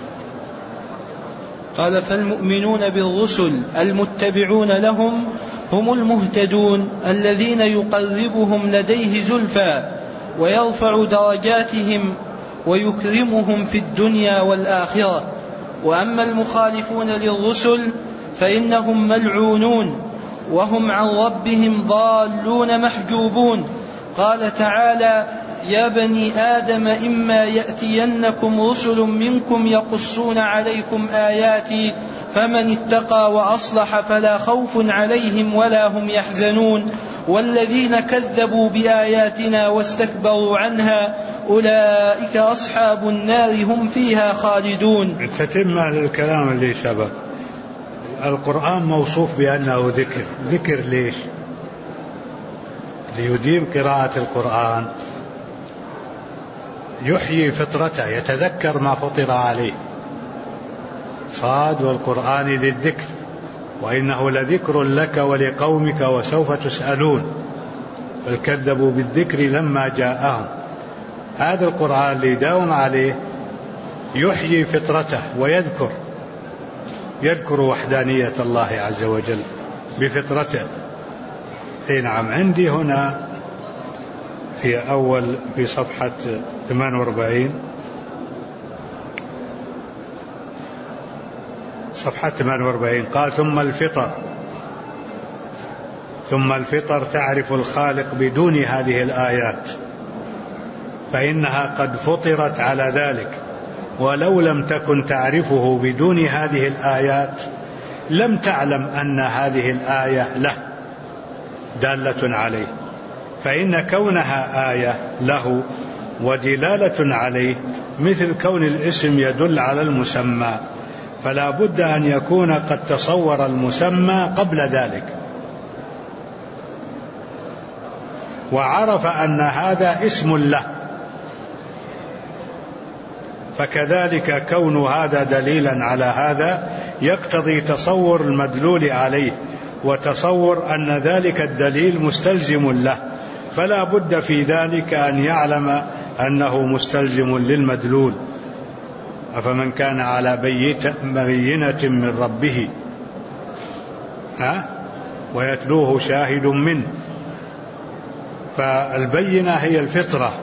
قال فالمؤمنون بالرسل المتبعون لهم هم المهتدون الذين يقربهم لديه زلفى ويرفع درجاتهم ويكرمهم في الدنيا والآخرة. وأما المخالفون للرسل فإنهم ملعونون وهم عن ربهم ضالون محجوبون. قال تعالى يا بني آدم إما يأتينكم رسل منكم يقصون عليكم آياتي فمن اتقى وأصلح فلا خوف عليهم ولا هم يحزنون والذين كذبوا بآياتنا واستكبروا عنها أولئك أصحاب النار هم فيها خالدون. تتم الكلام اللي سبق. القرآن موصوف بأنه ذكر ليش؟ ليديم قراءة القرآن، يحيي فطرته، يتذكر ما فطر عليه. صاد والقرآن ذي الذكر وإنه لذكر لك ولقومك وسوف تسألون. بل كذبوا بالذكر لما جاءهم. هذا القرآن اللي يداوم عليه يحيي فطرته يذكر وحدانية الله عز وجل بفطرته. اي نعم. عندي هنا في صفحة 48 قال ثم الفطر تعرف الخالق بدون هذه الآيات فإنها قد فطرت على ذلك، ولو لم تكن تعرفه بدون هذه الآيات لم تعلم أن هذه الآية له دالة عليه، فإن كونها آية له ودلالة عليه مثل كون الاسم يدل على المسمى، فلا بد أن يكون قد تصور المسمى قبل ذلك وعرف أن هذا اسم له، فكذلك كون هذا دليلا على هذا يقتضي تصور المدلول عليه وتصور أن ذلك الدليل مستلزم له، فلا بد في ذلك أن يعلم أنه مستلزم للمدلول. أفمن كان على بينة من ربه ويتلوه شاهد منه، فالبينة هي الفطرة،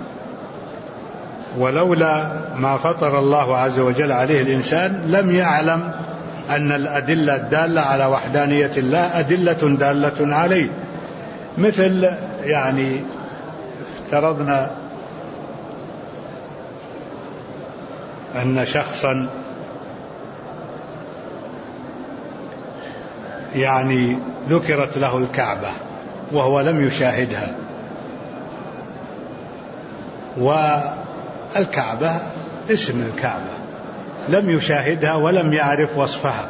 ولولا ما فطر الله عز وجل عليه الإنسان لم يعلم أن الأدلة الدالة على وحدانية الله أدلة دالة عليه. مثل يعني افترضنا أن شخصا يعني ذكرت له الكعبة وهو لم يشاهدها، والكعبة اسم الكعبة لم يشاهدها ولم يعرف وصفها،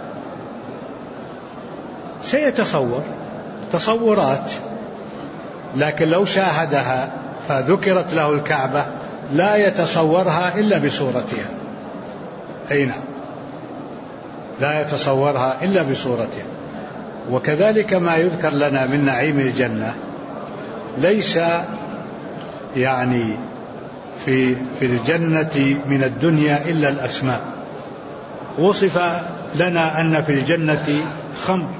سيتصور تصورات، لكن لو شاهدها فذكرت له الكعبة لا يتصورها إلا بصورتها. أي نعم، لا يتصورها إلا بصورتها. وكذلك ما يذكر لنا من نعيم الجنة ليس يعني في الجنة من الدنيا إلا الأسماء. وصف لنا أن في الجنة خمر،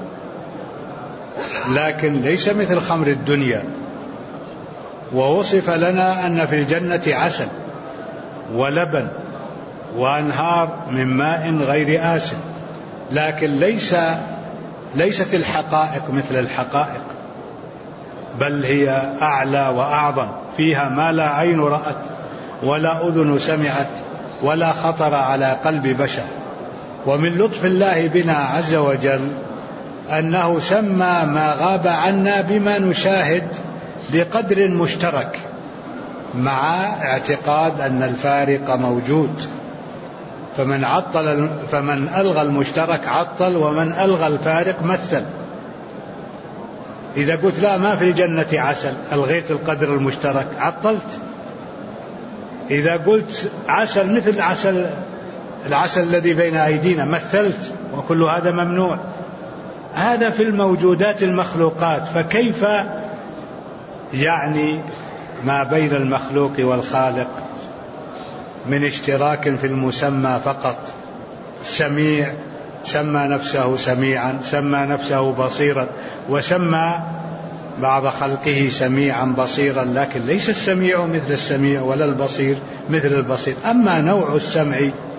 لكن ليس مثل خمر الدنيا. ووصف لنا أن في الجنة عسل ولبن وأنهار من ماء غير آسن، لكن ليست الحقائق مثل الحقائق، بل هي أعلى وأعظم، فيها ما لا عين رأت ولا أذن سمعت ولا خطر على قلب بشر. ومن لطف الله بنا عز وجل أنه سمى ما غاب عنا بما نشاهد بقدر مشترك، مع اعتقاد أن الفارق موجود. فمن ألغى المشترك عطل، ومن ألغى الفارق مثل. إذا قلت لا ما في الجنة عسل ألغيت القدر المشترك عطلت. إذا قلت عسل مثل العسل الذي بين أيدينا مثلت، وكل هذا ممنوع. هذا في الموجودات المخلوقات، فكيف يعني ما بين المخلوق والخالق من اشتراك في المسمى فقط. سميع سمى نفسه سميعا، سمى نفسه بصيرا، وسمى بعض خلقه سميعا بصيرا، لكن ليس السميع مثل السميع ولا البصير مثل البصير. أما نوع السمع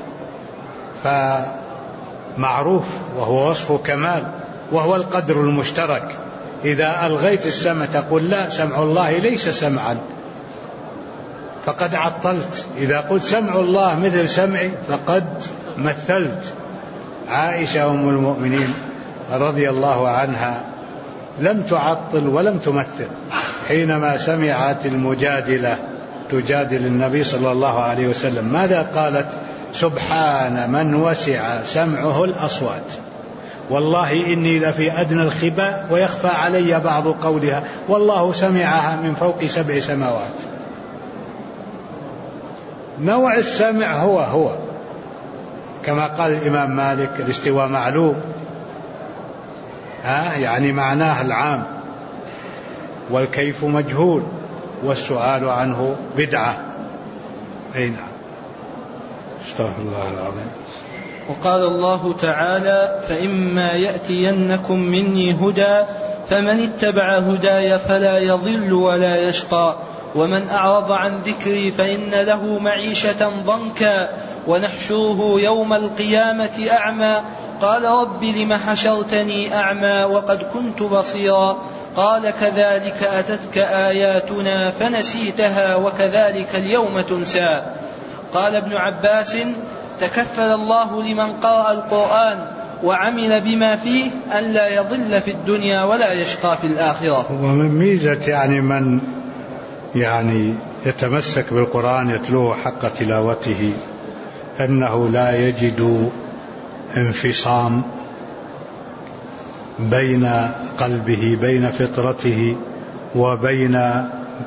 فمعروف وهو وصف كمال، وهو القدر المشترك. إذا ألغيت السمع تقول لا، سمع الله ليس سمعا، فقد عطلت. إذا قلت سمع الله مثل سمعي فقد مثلت. عائشة أم المؤمنين رضي الله عنها لم تعطل ولم تمثل حينما سمعت المجادلة تجادل النبي صلى الله عليه وسلم. ماذا قالت؟ سبحان من وسع سمعه الأصوات، والله إني لفي أدنى الخباء ويخفى علي بعض قولها، والله سمعها من فوق 7 سماوات. نوع السمع هو كما قال الإمام مالك الاستواء معلوم، يعني معناه العام، والكيف مجهول، والسؤال عنه بدعة. أي نعم. استغفر الله العظيم. وقال الله تعالى: فإما يأتينكم مني هدى فمن اتبع هداي فلا يضل ولا يشقى ومن أعرض عن ذكري فإن له معيشة ضنكا ونحشره يوم القيامة أعمى قال رب لم حشرتني أعمى وقد كنت بصيرا قال كذلك أتتك آياتنا فنسيتها وكذلك اليوم تنسى. قال ابن عباس: تكفل الله لمن قرأ القرآن وعمل بما فيه أن لا يضل في الدنيا ولا يشقى في الآخرة. ومن ميزة يعني من يعني يتمسك بالقرآن يتلوه حق تلاوته أنه لا يجد انفصام بين قلبه، بين فطرته وبين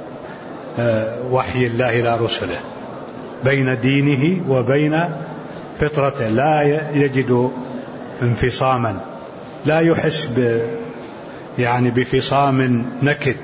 وحي الله إلى رسله، بين دينه وبين فطرته، لا يجد انفصاما، لا يحس يعني بفصام نكد،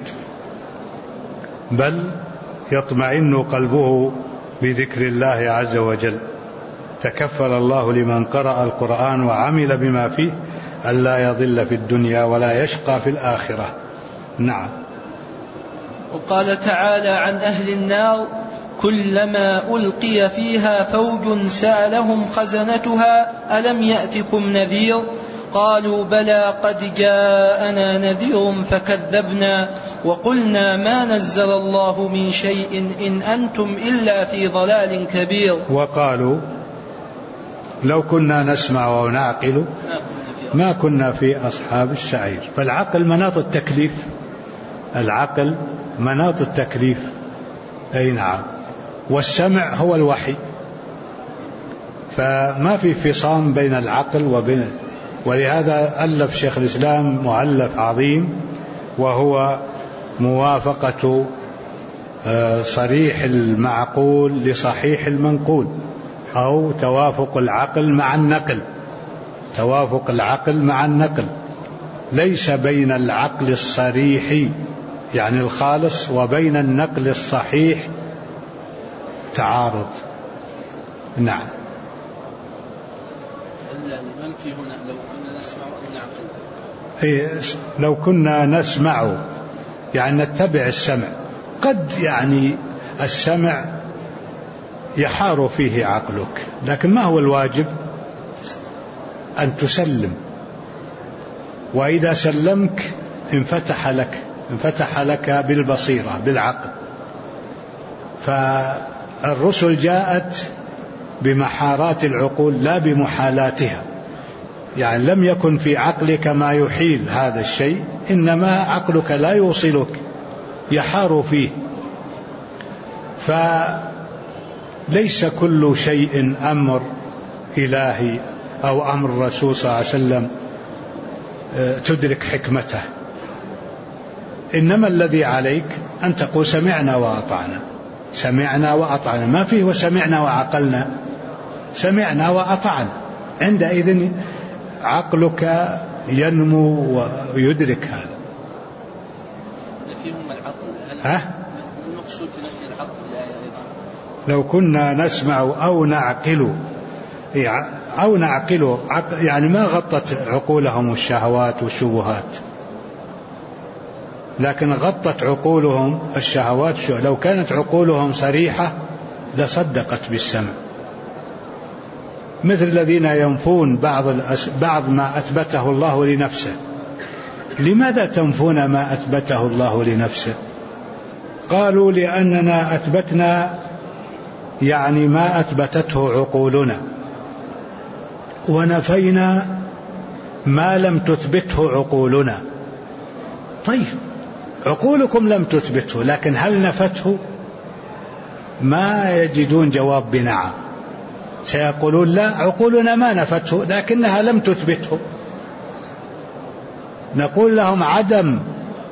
بل يطمئن قلبه بذكر الله عز وجل. تكفل الله لمن قرأ القرآن وعمل بما فيه ألا يضل في الدنيا ولا يشقى في الآخرة. نعم. وقال تعالى عن أهل النار: كلما ألقي فيها فوج سألهم خزنتها ألم يأتكم نذير قالوا بلى قد جاءنا نذير فكذبنا وقلنا ما نزل الله من شيء إن أنتم إلا في ضلال كبير. وقالوا لو كنا نسمع ونعقل ما كنا في أصحاب السعير. فالعقل مناط التكليف، العقل مناط التكليف، أي نعم. والسمع هو الوحي، فما في فصام بين العقل وبين. ولهذا ألف شيخ الإسلام مؤلف عظيم وهو موافقة صريح المعقول لصحيح المنقول، أو توافق العقل مع النقل، توافق العقل مع النقل. ليس بين العقل الصريح يعني الخالص وبين النقل الصحيح تعارض. نعم. المنفي هنا لو كنا نسمع أو نعقل، لو كنا نسمع يعني نتبع السمع. قد يعني السمع يحار فيه عقلك، لكن ما هو الواجب؟ أن تسلم، وإذا سلمك انفتح لك بالبصيرة بالعقل. فالرسل جاءت بمحارات العقول لا بمحالاتها، يعني لم يكن في عقلك ما يحيل هذا الشيء، إنما عقلك لا يوصلك، يحار فيه. فليس كل شيء أمر إلهي أو أمر الرسول صلى الله عليه وسلم تدرك حكمته، إنما الذي عليك أن تقول سمعنا وأطعنا، سمعنا وأطعنا، ما فيه وسمعنا وعقلنا، سمعنا وأطعنا. عندئذ عقلك ينمو ويدرك هذا. نفيهم العقل، المقصود بنفي العقل لو كنا نسمع أو نعقل يعني ما غطت عقولهم الشهوات والشبهات، لكن غطت عقولهم الشهوات. لو كانت عقولهم صريحة لصدقت بالسمع، مثل الذين ينفون بعض ما أثبته الله لنفسه. لماذا تنفون ما أثبته الله لنفسه؟ قالوا لأننا أثبتنا يعني ما أثبتته عقولنا، ونفينا ما لم تثبته عقولنا. طيب عقولكم لم تثبته، لكن هل نفته؟ ما يجدون جواب بنعم، سيقولون لا، عقولنا ما نفته لكنها لم تثبته. نقول لهم عدم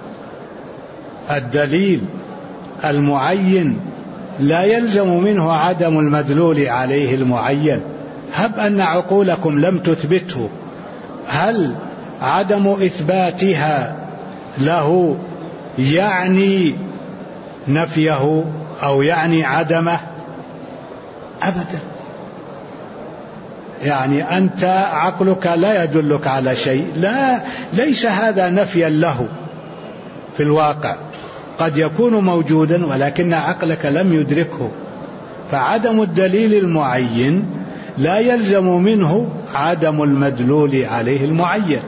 الدليل المعين لا يلزم منه عدم المدلول عليه المعين. هب أن عقولكم لم تثبته، هل عدم إثباتها له يعني نفيه أو يعني عدمه؟ أبدا. يعني أنت عقلك لا يدلك على شيء، ليس هذا نفيا له في الواقع، قد يكون موجودا ولكن عقلك لم يدركه. فعدم الدليل المعين لا يلزم منه عدم المدلول عليه المعين.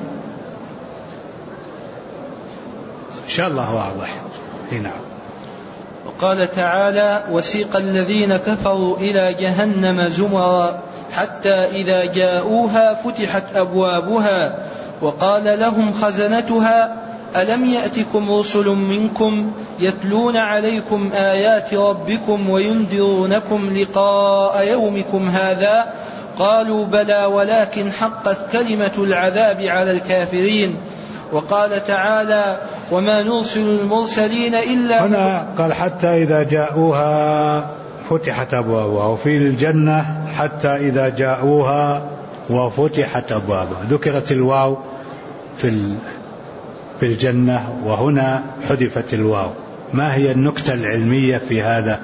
إن شاء الله واضح. نعم. وقال تعالى: وسيق الذين كفروا إلى جهنم زمرا حتى إذا جاءوها فتحت أبوابها وقال لهم خزنتها ألم يأتكم رسل منكم يتلون عليكم آيات ربكم وينذرونكم لقاء يومكم هذا؟ قالوا بلى ولكن حقت كلمة العذاب على الكافرين. وقال تعالى: وما نرسل المرسلين إلا هنا قال حتى إذا جاءوها فتحت أبوابها، وفي الجنة حتى إذا جاءوها وفتحت أبوابها. ذكرت الواو في الجنة وهنا حذفت الواو. ما هي النكتة العلمية في هذا؟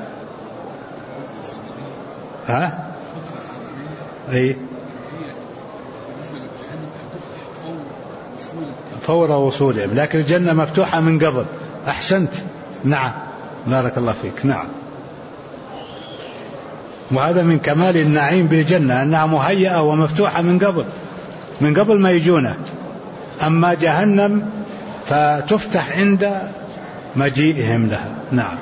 أي فور وصولهم، لكن الجنة مفتوحة من قبل. أحسنت، نعم، بارك الله فيك. نعم. وهذا من كمال النعيم بالجنة أنها مهيئة ومفتوحة من قبل ما يجونه. أما جهنم فتفتح عند مجيئهم لها. نعم.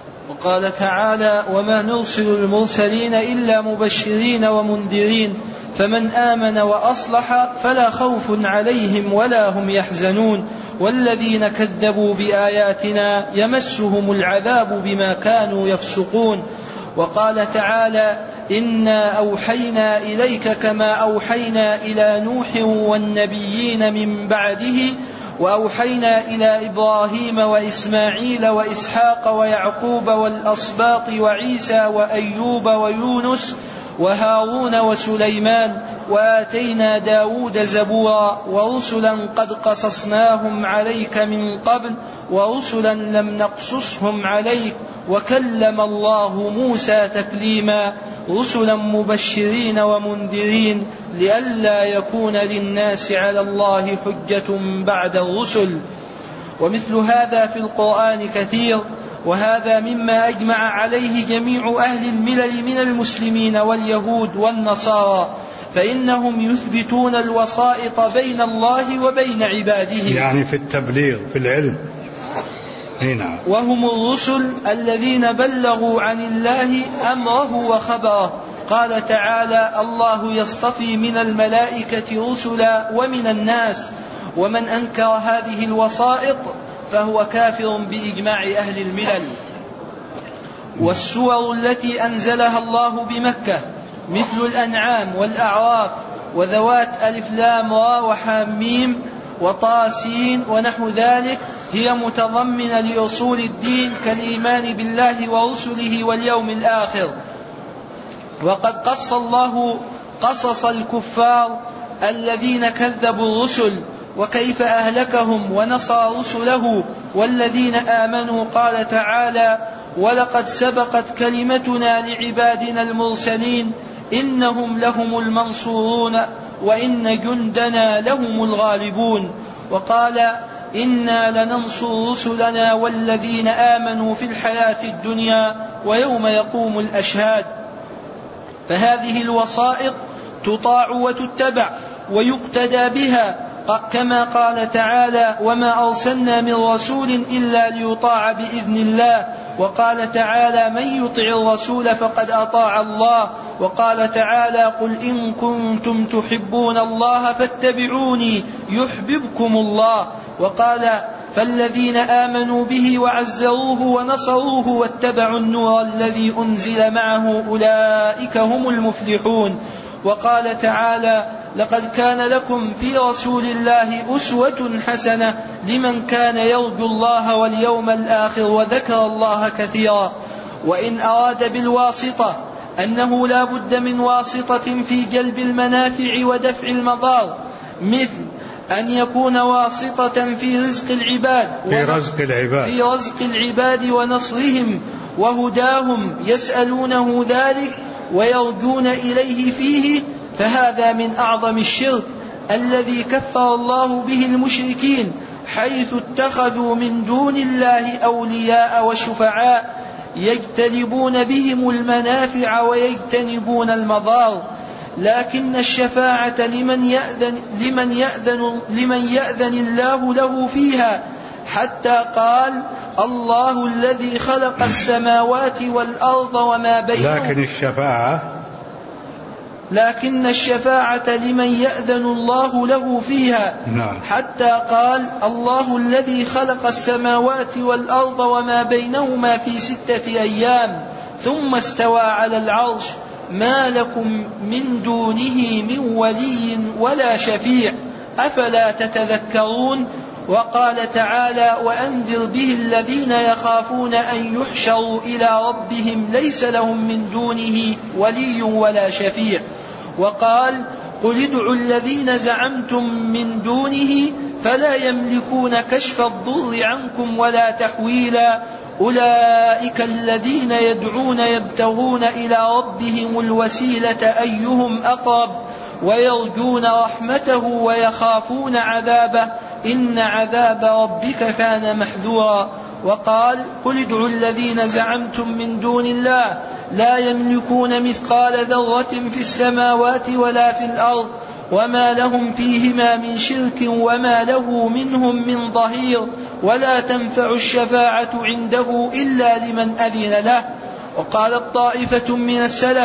وقال تعالى: وما نرسل المرسلين إلا مبشرين ومنذرين فمن آمن وأصلح فلا خوف عليهم ولا هم يحزنون والذين كذبوا بآياتنا يمسهم العذاب بما كانوا يفسقون. وقال تعالى إنا أوحينا إليك كما أوحينا إلى نوح والنبيين من بعده وأوحينا إلى إبراهيم وإسماعيل وإسحاق ويعقوب والأسباط وعيسى وأيوب ويونس وهارون وسليمان وآتينا داود زبورا ورسلا قد قصصناهم عليك من قبل ورسلا لم نقصصهم عليك وكلم الله موسى تكليما رسلا مبشرين ومنذرين لئلا يكون للناس على الله حجة بعد الرسل. ومثل هذا في القرآن كثير، وهذا مما أجمع عليه جميع أهل الملل من المسلمين واليهود والنصارى، فإنهم يثبتون الوسائط بين الله وبين عباده، يعني في التبليغ في العلم، وهم الرسل الذين بلغوا عن الله أمره وخبره. قال تعالى الله يصطفي من الملائكة رسلا ومن الناس، ومن أنكر هذه الوسائط فهو كافر بإجماع أهل الملل. والسور التي أنزلها الله بمكة مثل الأنعام والأعراف وذوات ألف لام را وحاميم وطاسين ونحو ذلك هي متضمنة لأصول الدين كالإيمان بالله ورسله واليوم الآخر. وقد قص الله قصص الكفار الذين كذبوا الرسل وكيف أهلكهم ونصر رسله والذين آمنوا. قال تعالى ولقد سبقت كلمتنا لعبادنا المرسلين إنهم لهم المنصورون وإن جندنا لهم الغالبون. وقال إنا لننصر رسلنا والذين آمنوا في الحياة الدنيا ويوم يقوم الأشهاد. فهذه الوسائط تطاع وتتبع ويقتدى بها، كما قال تعالى وما أرسلنا من رسول إلا ليطاع بإذن الله. وقال تعالى من يطع الرسول فقد أطاع الله. وقال تعالى قل إن كنتم تحبون الله فاتبعوني يحببكم الله. وقال فالذين آمنوا به وعزروه ونصروه واتبعوا النور الذي أنزل معه أولئك هم المفلحون. وقال تعالى لقد كان لكم في رسول الله أسوة حسنة لمن كان يرجو الله واليوم الآخر وذكر الله كثيرا. وإن أراد بالواسطة أنه لا بد من واسطة في جلب المنافع ودفع المضار، مثل أن يكون واسطة في رزق العباد ونصرهم وهداهم يسألونه ذلك ويرجون إليه فيه، فهذا من أعظم الشرك الذي كفر الله به المشركين، حيث اتخذوا من دون الله أولياء وشفعاء يجتلبون بهم المنافع ويجتنبون المضار. لكن الشفاعة لمن يأذن الله له فيها، حتى قال الله الذي خلق السماوات والأرض وما بينهما. لكن الشفاعة لمن يأذن الله له فيها، حتى قال الله الذي خلق السماوات والأرض وما بينهما في 6 أيام ثم استوى على العرش ما لكم من دونه من ولي ولا شفيع أفلا تتذكرون. وقال تعالى وأنذر به الذين يخافون أن يحشروا إلى ربهم ليس لهم من دونه ولي ولا شفيع. وقال قل ادعوا الذين زعمتم من دونه فلا يملكون كشف الضر عنكم ولا تحويلا أولئك الذين يدعون يبتغون إلى ربهم الوسيلة أيهم أقرب ويرجون رحمته ويخافون عذابه إن عذاب ربك كان محذورا. وقال قل ادعوا الذين زعمتم من دون الله لا يملكون مثقال ذرة في السماوات ولا في الأرض وما لهم فيهما من شرك وما له منهم من ظهير ولا تنفع الشفاعة عنده إلا لمن أذن له. وقالت طائفة من السلف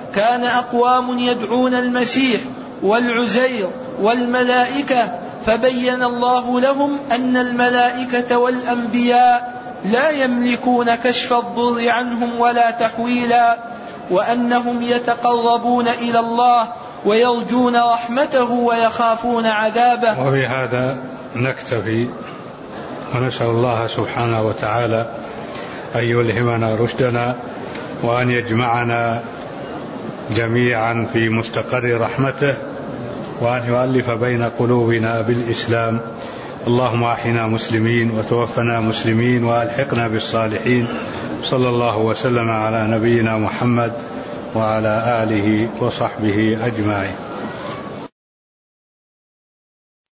كان أقوام يدعون المسيح والعزير والملائكة، فبين الله لهم أن الملائكة والأنبياء لا يملكون كشف الضر عنهم ولا تحويلا، وأنهم يتقربون إلى الله ويرجون رحمته ويخافون عذابه. وبهذا نكتفي، ونسأل الله سبحانه وتعالى أن يلهمنا رشدنا وأن يجمعنا جميعا في مستقر رحمته، وأن يؤلف بين قلوبنا بالإسلام. اللهم أحينا مسلمين وتوفنا مسلمين وألحقنا بالصالحين. صلى الله وسلم على نبينا محمد وعلى آله وصحبه أجمعين.